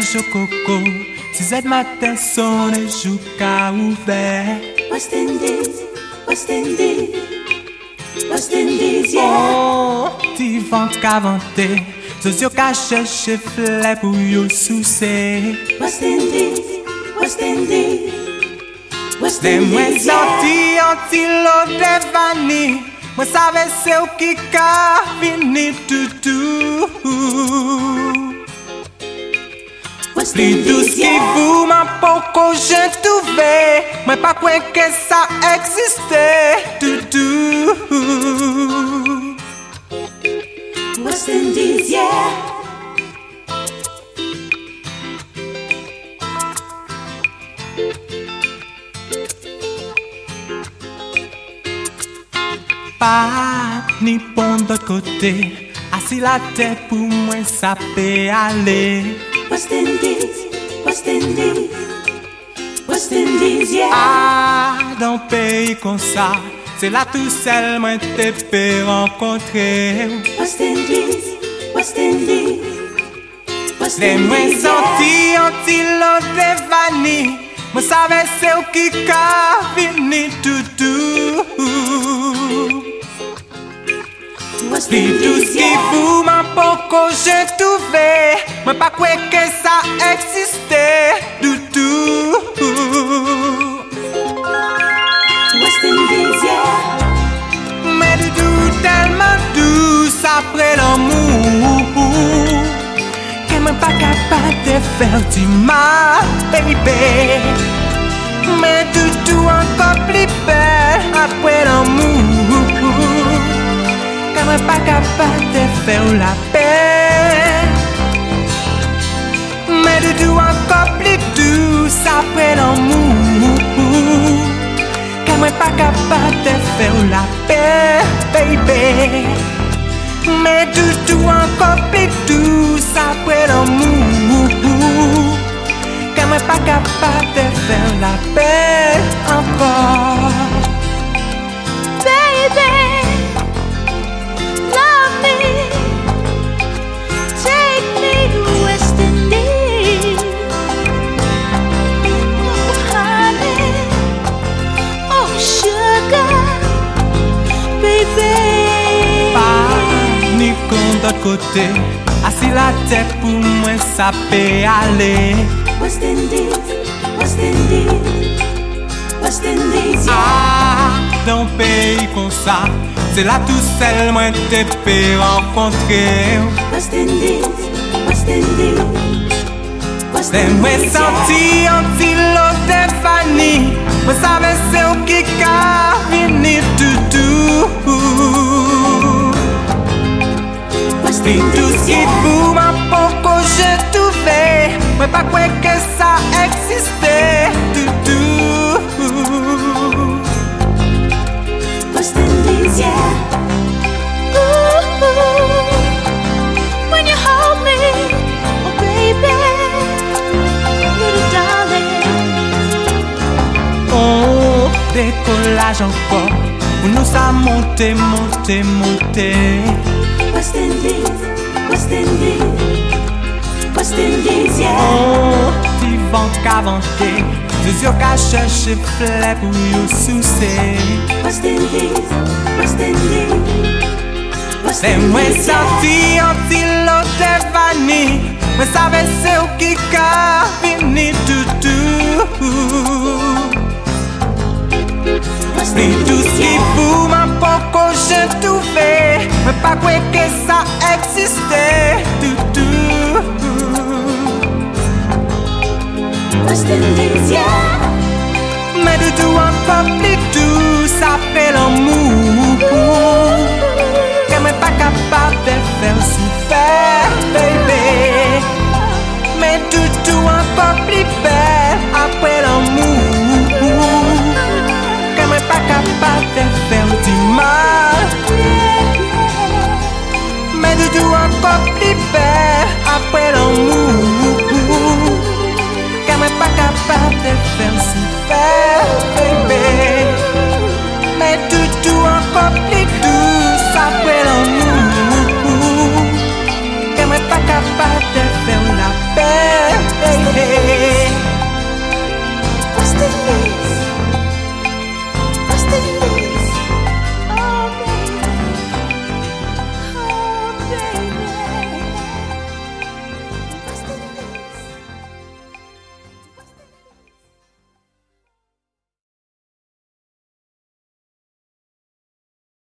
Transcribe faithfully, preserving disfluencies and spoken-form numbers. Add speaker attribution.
Speaker 1: chococo, six heures matin son et joue qu'à ouvert.
Speaker 2: West Indies, West Indies, West Indies, yeah.
Speaker 1: Oh, ti vent qu'avanté, socio qu'a cherché flè pour yo soucé.
Speaker 2: West Indies, West Indies, West
Speaker 1: Des moi
Speaker 2: Indies, yeah.
Speaker 1: sorti anti-l'eau de vanille. Moi savais c'est où qui qu'a fini tout.
Speaker 2: West
Speaker 1: Plus douce
Speaker 2: Indies,
Speaker 1: qui
Speaker 2: yeah.
Speaker 1: vous m'a poco j'ai trouvé. Moi pas quoi que ça existait tout.
Speaker 2: West Indies, yeah.
Speaker 1: Pas ni bon de côté, assis la tête pour moi ça peut aller.
Speaker 2: West Indies, West Indies, West Indies, yeah.
Speaker 1: Ah, dans un pays comme ça, c'est là tout seul moi te peux rencontrer.
Speaker 2: West Indies, West Indies, West
Speaker 1: Les moi
Speaker 2: Indies, yeah.
Speaker 1: sorti anti-l'eau de vanille. Moi savais c'est où qui qu'a fini tout.
Speaker 2: West
Speaker 1: Plus douce
Speaker 2: Indies,
Speaker 1: qui
Speaker 2: yeah.
Speaker 1: vous m'a poco j'ai trouvé. Moi pas quoi que ça existait tout.
Speaker 2: West Indies, yeah.
Speaker 1: Mais du tout tellement douce après l'amour que moi pas capable de faire du mal, baby. Mais du tout encore plus belle après l'amour que moi pas capable de faire la paix. Mais du tout encore plus douce après l'amour que moi pas capable de faire la paix, baby. Mais du tout encore plus douce après l'amour que moi pas capable de faire la paix encore.
Speaker 2: Baby, love me, take me to West Indies. Oh, honey, oh, sugar, baby.
Speaker 1: Pas ni con d'autre côté, assis la tête pour moi ça peut aller.
Speaker 2: West Indies, West Indies, West Indies, yeah.
Speaker 1: Ah, dans un pays comme ça, c'est là tout seul moi te peux rencontrer.
Speaker 2: West Indies, West Indies, West
Speaker 1: Les moi
Speaker 2: Indies, yeah.
Speaker 1: sorti anti-l'eau de vanille. Moi savais c'est où qui qu'a fini tout.
Speaker 2: West
Speaker 1: Plus douce
Speaker 2: Indies,
Speaker 1: qui
Speaker 2: yeah.
Speaker 1: vous m'a poco j'ai trouvé. Moi pas quoi que ça existait tout.
Speaker 2: West Indies, yeah. Ooh, when you hold me, oh baby, little darling.
Speaker 1: Oh, décollage encore. Pour nous ça monte, monte, monte.
Speaker 2: West Indies, West Indies, West Indies, yeah.
Speaker 1: Oh, ti vent qu'avanté. Deux yeux qu'a cherché flè pour yo soucé.
Speaker 2: West Indies, West Indies, West
Speaker 1: Les moi
Speaker 2: Indies, yeah.
Speaker 1: sorti anti-l'eau de vanille. Moi savais c'est où qui qu'a fini tout.
Speaker 2: West
Speaker 1: Plus douce
Speaker 2: Indies,
Speaker 1: qui
Speaker 2: yeah.
Speaker 1: vous m'a poco j'ai trouvé. Mais pas quoi que ça existait tout.
Speaker 2: West Indies, yeah.
Speaker 1: Mais du tout encore